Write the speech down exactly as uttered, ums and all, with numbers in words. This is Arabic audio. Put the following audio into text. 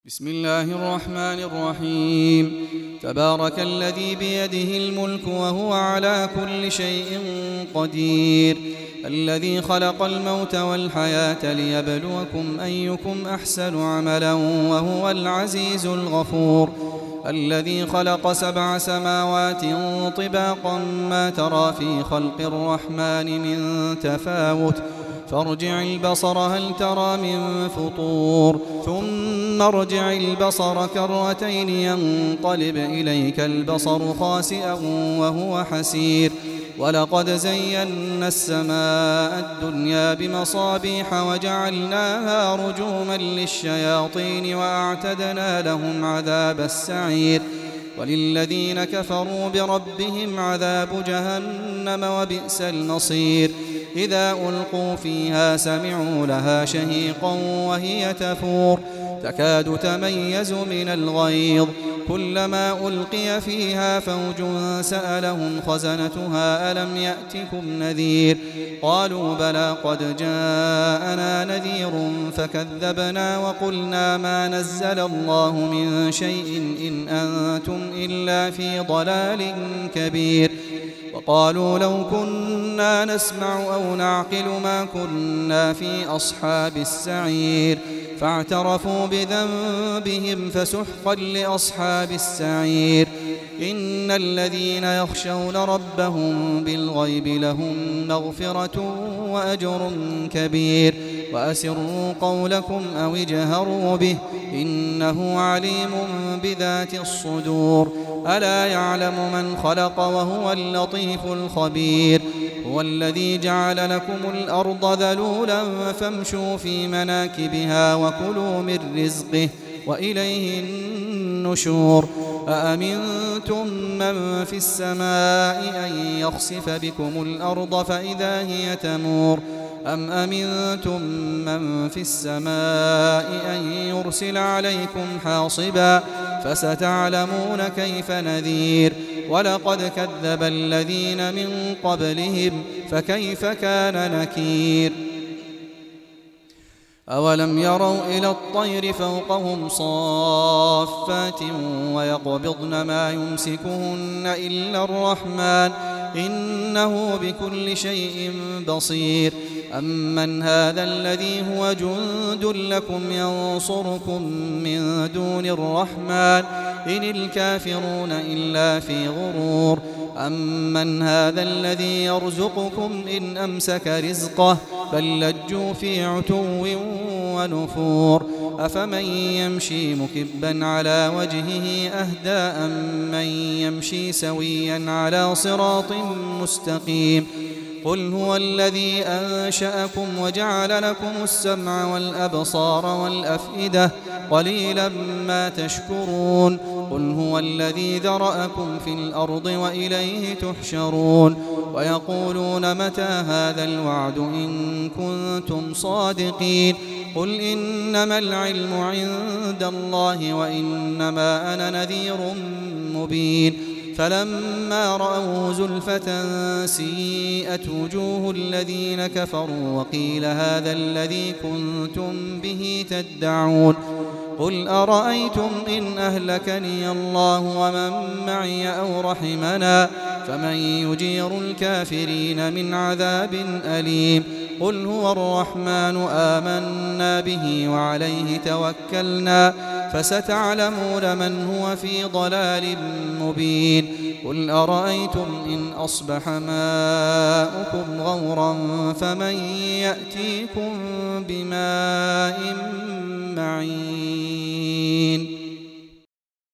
بسم الله الرحمن الرحيم. تبارك الذي بيده الملك وهو على كل شيء قدير، الذي خلق الموت والحياة ليبلوكم أيكم أحسن عملا وهو العزيز الغفور، الذي خلق سبع سماوات طباقا ما ترى في خلق الرحمن من تفاوت، فارجع البصر هل ترى من فطور، ثم ارجع البصر كرتين ينقلب إليك البصر خاسئا وهو حسير، ولقد زينا السماء الدنيا بمصابيح وجعلناها رجوما للشياطين وأعتدنا لهم عذاب السعير، وللذين كفروا بربهم عذاب جهنم وبئس المصير. إذا ألقوا فيها سمعوا لها شهيقا وهي تفور، تكاد تميز من الغيظ، كلما ألقي فيها فوج سألهم خزنتها ألم يأتكم نذير، قالوا بلى قد جاءنا نذير فكذبنا وقلنا ما نزل الله من شيء إن أنتم إلا في ضلال كبير، وقالوا لو كنا نسمع أو نعقل ما كنا في أصحاب السعير، فاعترفوا بذنبهم فسحقا لأصحاب السعير. إن الذين يخشون ربهم بالغيب لهم مغفرة وأجر كبير، وأسروا قولكم أو اجهروا به إنه عليم بذات الصدور، ألا يعلم من خلق وهو اللطيف الخبير. هو الذي جعل لكم الأرض ذلولا فامشوا في مناكبها وكلوا من رزقه وإليه النشور. أأمنتم من في السماء أن يخسف بكم الأرض فإذا هي تمور، أم أمنتم من في السماء أن يرسل عليكم حاصبا، فستعلمون كيف نذير. ولقد كذب الذين من قبلهم فكيف كان نكير. أولم يروا إلى الطير فوقهم صافات ويقبضن ما يمسكهن إلا الرحمن إنه بكل شيء بصير. أمن هذا الذي هو جند لكم ينصركم من دون الرحمن إن الكافرون إلا في غرور. أمن هذا الذي يرزقكم إن أمسك رزقه بل لجوا في عتو ونفور. أفمن يمشي مكبا على وجهه أهدى أمن يمشي سويا على صراط مستقيم. قل هو الذي أنشأكم وجعل لكم السمع والأبصار والأفئدة قليلا ما تشكرون. قل هو الذي ذرأكم في الأرض وإليه تحشرون. ويقولون متى هذا الوعد إن كنتم صادقين. قل إنما العلم عند الله وإنما أنا نذير مبين. فلما رأوه زلفة سيئت وجوه الذين كفروا وقيل هذا الذي كنتم به تدعون. قل أرأيتم إن أهلكني الله ومن معي أو رحمنا فمن يجير الكافرين من عذاب أليم. قل هو الرحمن آمنا به وعليه توكلنا فستعلمون من هو في ضلال مبين. قل أرأيتم إن أصبح ماؤكم غورا فمن يأتيكم بماء معين.